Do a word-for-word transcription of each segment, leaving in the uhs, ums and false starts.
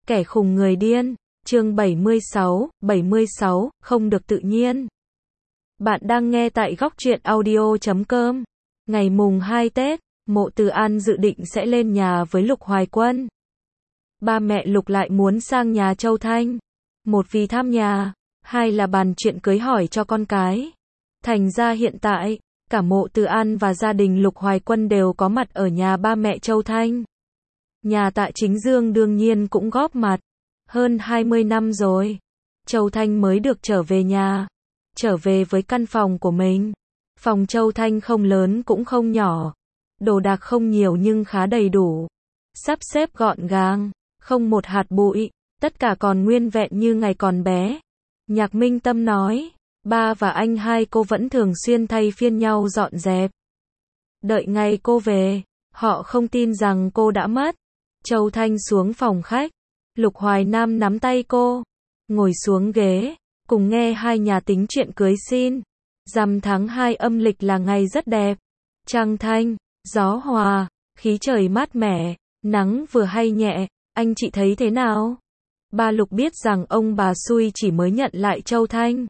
Kẻ khùng người điên, chương bảy mươi sáu, bảy mươi sáu, không được tự nhiên. Bạn đang nghe tại góc truyện audio chấm com. Ngày mùng hai Tết, Mộ Từ An dự định sẽ lên nhà với Lục Hoài Quân. Ba mẹ Lục lại muốn sang nhà Châu Thanh. Một vì thăm nhà, hai là bàn chuyện cưới hỏi cho con cái. Thành ra hiện tại, cả Mộ Từ An và gia đình Lục Hoài Quân đều có mặt ở nhà ba mẹ Châu Thanh. Nhà Tạ Chính Dương đương nhiên cũng góp mặt. Hơn hai mươi năm rồi, Châu Thanh mới được trở về nhà. Trở về với căn phòng của mình. Phòng Châu Thanh không lớn cũng không nhỏ. Đồ đạc không nhiều nhưng khá đầy đủ. Sắp xếp gọn gàng, không một hạt bụi. Tất cả còn nguyên vẹn như ngày còn bé. Nhạc Minh Tâm nói, ba và anh hai cô vẫn thường xuyên thay phiên nhau dọn dẹp. Đợi ngày cô về, họ không tin rằng cô đã mất. Châu Thanh xuống phòng khách. Lục Hoài Nam nắm tay cô, ngồi xuống ghế, cùng nghe hai nhà tính chuyện cưới xin. Rằm tháng hai âm lịch là ngày rất đẹp. Trăng thanh, gió hòa, khí trời mát mẻ, nắng vừa hay nhẹ, anh chị thấy thế nào? Ba Lục biết rằng ông bà xui chỉ mới nhận lại Châu Thanh.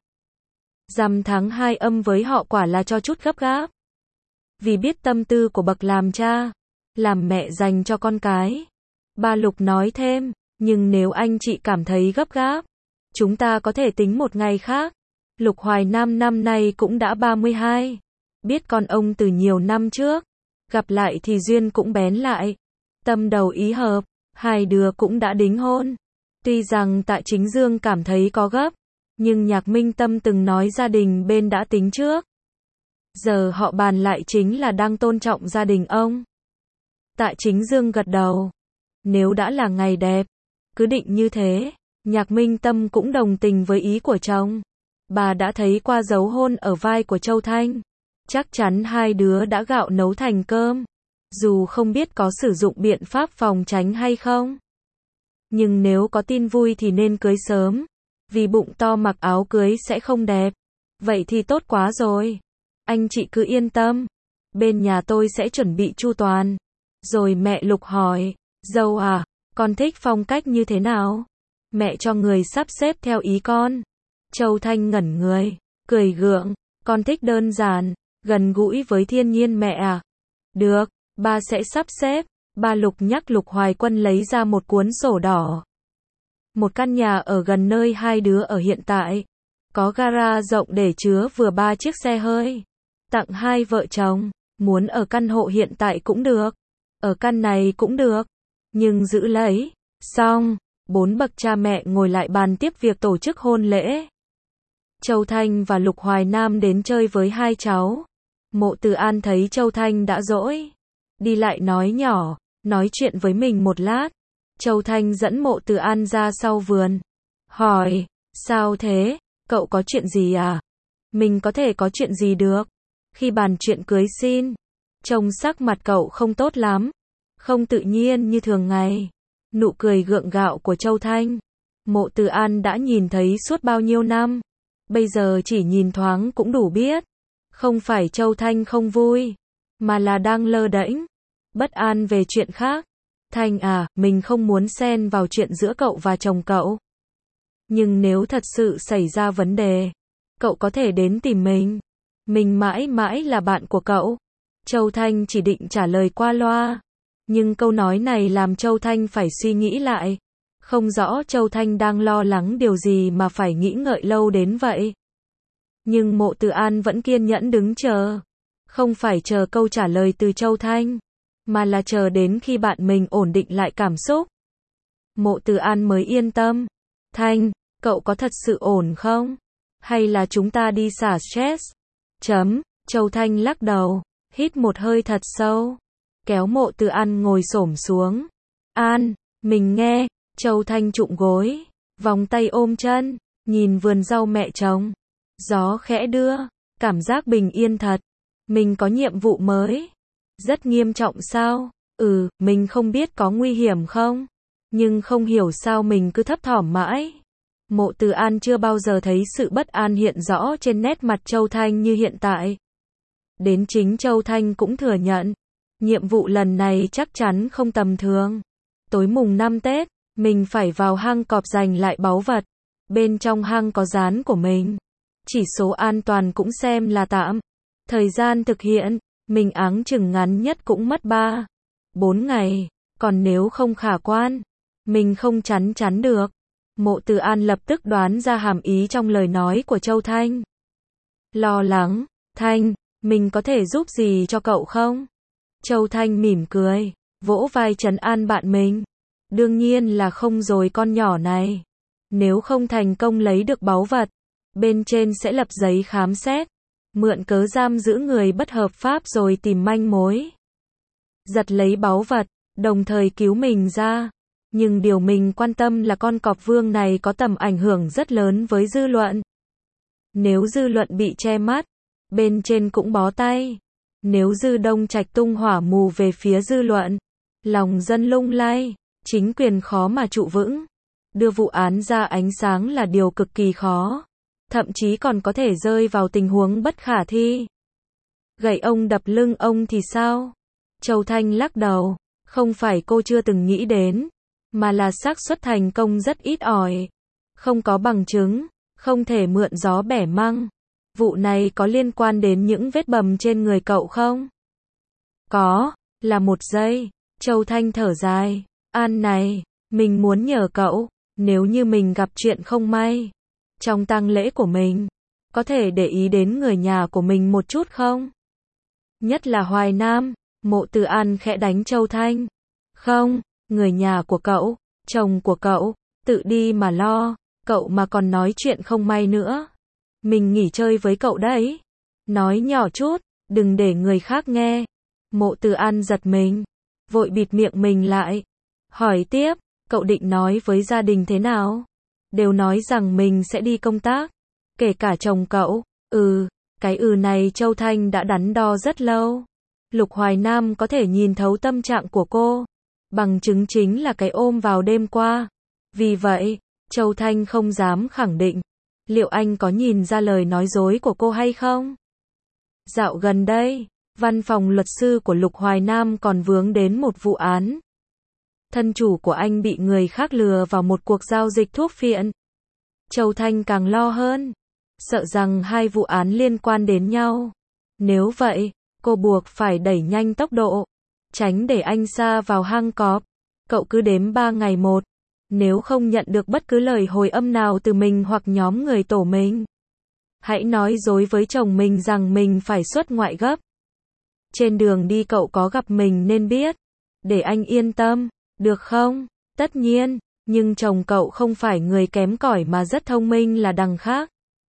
Rằm tháng hai âm với họ quả là cho chút gấp gáp. Vì biết tâm tư của bậc làm cha, làm mẹ dành cho con cái. Ba Lục nói thêm, nhưng nếu anh chị cảm thấy gấp gáp, chúng ta có thể tính một ngày khác. Lục Hoài Nam năm nay cũng đã ba mươi hai. Biết con ông từ nhiều năm trước. Gặp lại thì duyên cũng bén lại. Tâm đầu ý hợp, hai đứa cũng đã đính hôn. Tuy rằng Tạ Chính Dương cảm thấy có gấp, nhưng Nhạc Minh Tâm từng nói gia đình bên đã tính trước. Giờ họ bàn lại chính là đang tôn trọng gia đình ông. Tạ Chính Dương gật đầu. Nếu đã là ngày đẹp, cứ định như thế. Nhạc Minh Tâm cũng đồng tình với ý của chồng. Bà đã thấy qua dấu hôn ở vai của Châu Thanh. Chắc chắn hai đứa đã gạo nấu thành cơm. Dù không biết có sử dụng biện pháp phòng tránh hay không. Nhưng nếu có tin vui thì nên cưới sớm. Vì bụng to mặc áo cưới sẽ không đẹp. Vậy thì tốt quá rồi. Anh chị cứ yên tâm. Bên nhà tôi sẽ chuẩn bị chu toàn. Rồi mẹ Lục hỏi, dâu à, con thích phong cách như thế nào? Mẹ cho người sắp xếp theo ý con. Châu Thanh ngẩn người, cười gượng, con thích đơn giản, gần gũi với thiên nhiên mẹ à. Được, ba sẽ sắp xếp. Ba Lục nhắc Lục Hoài Quân lấy ra một cuốn sổ đỏ. Một căn nhà ở gần nơi hai đứa ở hiện tại. Có gara rộng để chứa vừa ba chiếc xe hơi. Tặng hai vợ chồng, muốn ở căn hộ hiện tại cũng được. Ở căn này cũng được. Nhưng giữ lấy. Xong, bốn bậc cha mẹ ngồi lại bàn tiếp việc tổ chức hôn lễ. Châu Thanh và Lục Hoài Nam đến chơi với hai cháu. Mộ Từ An thấy Châu Thanh đã dỗi. Đi lại nói nhỏ, nói chuyện với mình một lát. Châu Thanh dẫn Mộ Từ An ra sau vườn. Hỏi, sao thế, cậu có chuyện gì à? Mình có thể có chuyện gì được? Khi bàn chuyện cưới xin, trông sắc mặt cậu không tốt lắm. Không tự nhiên như thường ngày. Nụ cười gượng gạo của Châu Thanh. Mộ Từ An đã nhìn thấy suốt bao nhiêu năm. Bây giờ chỉ nhìn thoáng cũng đủ biết. Không phải Châu Thanh không vui, mà là đang lơ đễnh, bất an về chuyện khác. Thanh à, mình không muốn xen vào chuyện giữa cậu và chồng cậu. Nhưng nếu thật sự xảy ra vấn đề, cậu có thể đến tìm mình. Mình mãi mãi là bạn của cậu. Châu Thanh chỉ định trả lời qua loa. Nhưng câu nói này làm Châu Thanh phải suy nghĩ lại. Không rõ Châu Thanh đang lo lắng điều gì mà phải nghĩ ngợi lâu đến vậy. Nhưng Mộ Từ An vẫn kiên nhẫn đứng chờ. Không phải chờ câu trả lời từ Châu Thanh, mà là chờ đến khi bạn mình ổn định lại cảm xúc. Mộ Từ An mới yên tâm. Thanh, cậu có thật sự ổn không? Hay là chúng ta đi xả stress? Chấm, Châu Thanh lắc đầu, hít một hơi thật sâu. Kéo Mộ Từ An ngồi xổm xuống. An, mình nghe. Châu Thanh trụm gối, vòng tay ôm chân, nhìn vườn rau mẹ trồng. Gió khẽ đưa, cảm giác bình yên thật. Mình có nhiệm vụ mới. Rất nghiêm trọng sao? Ừ, mình không biết có nguy hiểm không? Nhưng không hiểu sao mình cứ thấp thỏm mãi. Mộ Từ An chưa bao giờ thấy sự bất an hiện rõ trên nét mặt Châu Thanh như hiện tại. Đến chính Châu Thanh cũng thừa nhận. Nhiệm vụ lần này chắc chắn không tầm thường. Tối mùng năm Tết, Mình phải vào hang cọp giành lại báu vật. Bên trong hang có dán của mình. Chỉ số an toàn cũng xem là tạm. Thời gian thực hiện, mình áng chừng ngắn nhất cũng mất ba, bốn ngày. Còn nếu không khả quan, mình không chắn chắn được. Mộ Từ An lập tức đoán ra hàm ý trong lời nói của Châu Thanh. Lo lắng, Thanh, mình có thể giúp gì cho cậu không? Châu Thanh mỉm cười, vỗ vai trấn an bạn mình. Đương nhiên là không rồi con nhỏ này. Nếu không thành công lấy được báu vật, bên trên sẽ lập giấy khám xét, mượn cớ giam giữ người bất hợp pháp rồi tìm manh mối. Giật lấy báu vật, đồng thời cứu mình ra. Nhưng điều mình quan tâm là con cọp vương này có tầm ảnh hưởng rất lớn với dư luận. Nếu dư luận bị che mắt, bên trên cũng bó tay. Nếu Dư Đông Trạch tung hỏa mù về phía dư luận, lòng dân lung lay, chính quyền khó mà trụ vững. Đưa vụ án ra ánh sáng là điều cực kỳ khó, thậm chí còn có thể rơi vào tình huống bất khả thi. Gậy ông đập lưng ông thì sao? Châu Thanh lắc đầu, không phải cô chưa từng nghĩ đến, mà là xác suất thành công rất ít ỏi. Không có bằng chứng, không thể mượn gió bẻ măng. Vụ này có liên quan đến những vết bầm trên người cậu không? Có, là một giây. Châu Thanh thở dài. An này, mình muốn nhờ cậu, nếu như mình gặp chuyện không may trong tang lễ của mình, có thể để ý đến người nhà của mình một chút không? Nhất là Hoài Nam. Mộ Từ An khẽ đánh Châu Thanh. Không, người nhà của cậu, chồng của cậu, tự đi mà lo, cậu mà còn nói chuyện không may nữa. Mình nghỉ chơi với cậu đấy. Nói nhỏ chút, đừng để người khác nghe. Mộ Từ An giật mình, vội bịt miệng mình lại. Hỏi tiếp, cậu định nói với gia đình thế nào? Đều nói rằng mình sẽ đi công tác. Kể cả chồng cậu. Ừ, cái ừ này Châu Thanh đã đắn đo rất lâu. Lục Hoài Nam có thể nhìn thấu tâm trạng của cô. Bằng chứng chính là cái ôm vào đêm qua. Vì vậy, Châu Thanh không dám khẳng định. Liệu anh có nhìn ra lời nói dối của cô hay không? Dạo gần đây, văn phòng luật sư của Lục Hoài Nam còn vướng đến một vụ án. Thân chủ của anh bị người khác lừa vào một cuộc giao dịch thuốc phiện. Châu Thanh càng lo hơn, sợ rằng hai vụ án liên quan đến nhau. Nếu vậy, cô buộc phải đẩy nhanh tốc độ, tránh để anh sa vào hang cọp. Cậu cứ đếm ba ngày một. Nếu không nhận được bất cứ lời hồi âm nào từ mình hoặc nhóm người tổ mình, hãy nói dối với chồng mình rằng mình phải xuất ngoại gấp. Trên đường đi cậu có gặp mình nên biết, để anh yên tâm, được không? Tất nhiên, nhưng chồng cậu không phải người kém cỏi mà rất thông minh là đằng khác.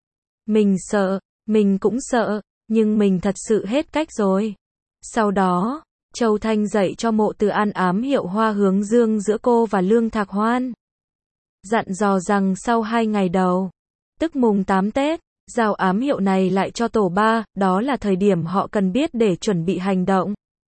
Mình sợ, mình cũng sợ, nhưng mình thật sự hết cách rồi. Sau đó, Châu Thanh dạy cho Mộ Từ An ám hiệu hoa hướng dương giữa cô và Lương Thạc Hoan. Dặn dò rằng sau hai ngày đầu, tức mùng tám Tết, giao ám hiệu này lại cho tổ ba, đó là thời điểm họ cần biết để chuẩn bị hành động.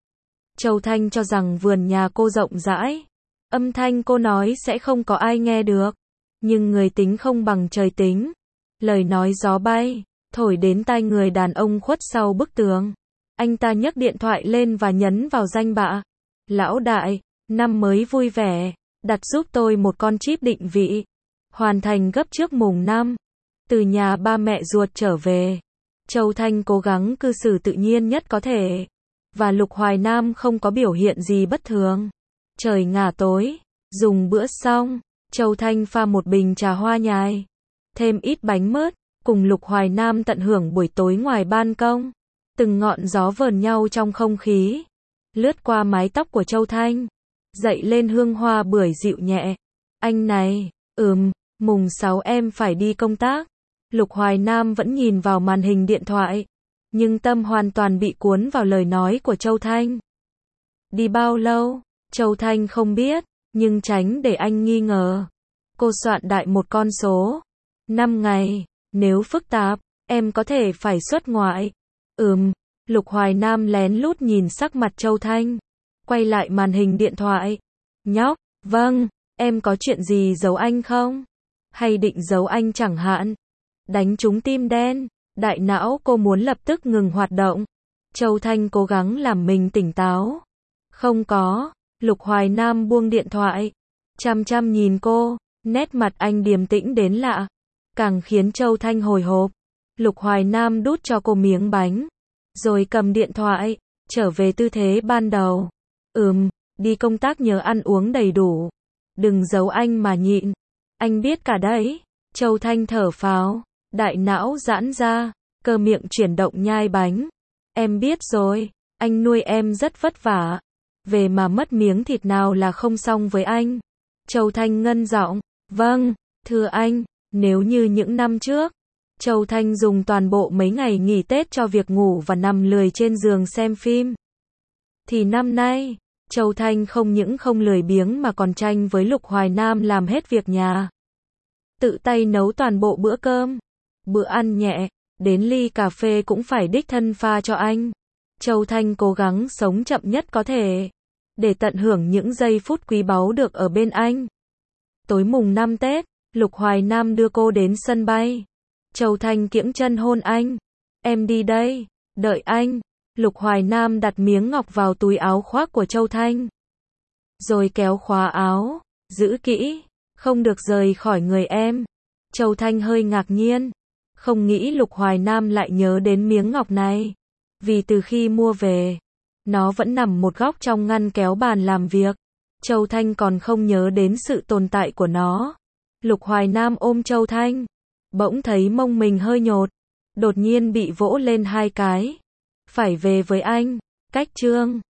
Châu Thanh cho rằng vườn nhà cô rộng rãi, âm thanh cô nói sẽ không có ai nghe được. Nhưng người tính không bằng trời tính. Lời nói gió bay, thổi đến tai người đàn ông khuất sau bức tường. Anh ta nhấc điện thoại lên và nhấn vào danh bạ. Lão đại, năm mới vui vẻ, đặt giúp tôi một con chip định vị. Hoàn thành gấp trước mùng năm. Từ nhà ba mẹ ruột trở về, Châu Thanh cố gắng cư xử tự nhiên nhất có thể. Và Lục Hoài Nam không có biểu hiện gì bất thường. Trời ngả tối, dùng bữa xong, Châu Thanh pha một bình trà hoa nhài, thêm ít bánh mứt, cùng Lục Hoài Nam tận hưởng buổi tối ngoài ban công. Từng ngọn gió vờn nhau trong không khí, lướt qua mái tóc của Châu Thanh, dậy lên hương hoa bưởi dịu nhẹ. Anh này, ừm, mùng sáu em phải đi công tác. Lục Hoài Nam vẫn nhìn vào màn hình điện thoại, nhưng tâm hoàn toàn bị cuốn vào lời nói của Châu Thanh. Đi bao lâu? Châu Thanh không biết, nhưng tránh để anh nghi ngờ. Cô soạn đại một con số. năm ngày, nếu phức tạp, em có thể phải xuất ngoại. Ừm, Lục Hoài Nam lén lút nhìn sắc mặt Châu Thanh, quay lại màn hình điện thoại. Nhóc, vâng, em có chuyện gì giấu anh không? Hay định giấu anh chẳng hạn? Đánh trúng tim đen, đại não cô muốn lập tức ngừng hoạt động. Châu Thanh cố gắng làm mình tỉnh táo. Không có, Lục Hoài Nam buông điện thoại. chăm chăm nhìn cô, nét mặt anh điềm tĩnh đến lạ, càng khiến Châu Thanh hồi hộp. Lục Hoài Nam đút cho cô miếng bánh, rồi cầm điện thoại, trở về tư thế ban đầu. Ừm, đi công tác nhớ ăn uống đầy đủ, đừng giấu anh mà nhịn, anh biết cả đấy. Châu Thanh thở phào, đại não giãn ra, cơ miệng chuyển động nhai bánh. Em biết rồi, anh nuôi em rất vất vả, về mà mất miếng thịt nào là không xong với anh. Châu Thanh ngân giọng, vâng, thưa anh. Nếu như những năm trước, Châu Thanh dùng toàn bộ mấy ngày nghỉ Tết cho việc ngủ và nằm lười trên giường xem phim, thì năm nay, Châu Thanh không những không lười biếng mà còn tranh với Lục Hoài Nam làm hết việc nhà. Tự tay nấu toàn bộ bữa cơm, bữa ăn nhẹ, đến ly cà phê cũng phải đích thân pha cho anh. Châu Thanh cố gắng sống chậm nhất có thể, để tận hưởng những giây phút quý báu được ở bên anh. Tối mùng năm Tết, Lục Hoài Nam đưa cô đến sân bay. Châu Thanh kiễng chân hôn anh. Em đi đây, đợi anh. Lục Hoài Nam đặt miếng ngọc vào túi áo khoác của Châu Thanh, rồi kéo khóa áo, giữ kỹ, không được rời khỏi người em. Châu Thanh hơi ngạc nhiên, không nghĩ Lục Hoài Nam lại nhớ đến miếng ngọc này, vì từ khi mua về, nó vẫn nằm một góc trong ngăn kéo bàn làm việc. Châu Thanh còn không nhớ đến sự tồn tại của nó. Lục Hoài Nam ôm Châu Thanh, bỗng thấy mông mình hơi nhột, đột nhiên bị vỗ lên hai cái. Phải về với anh, cách chương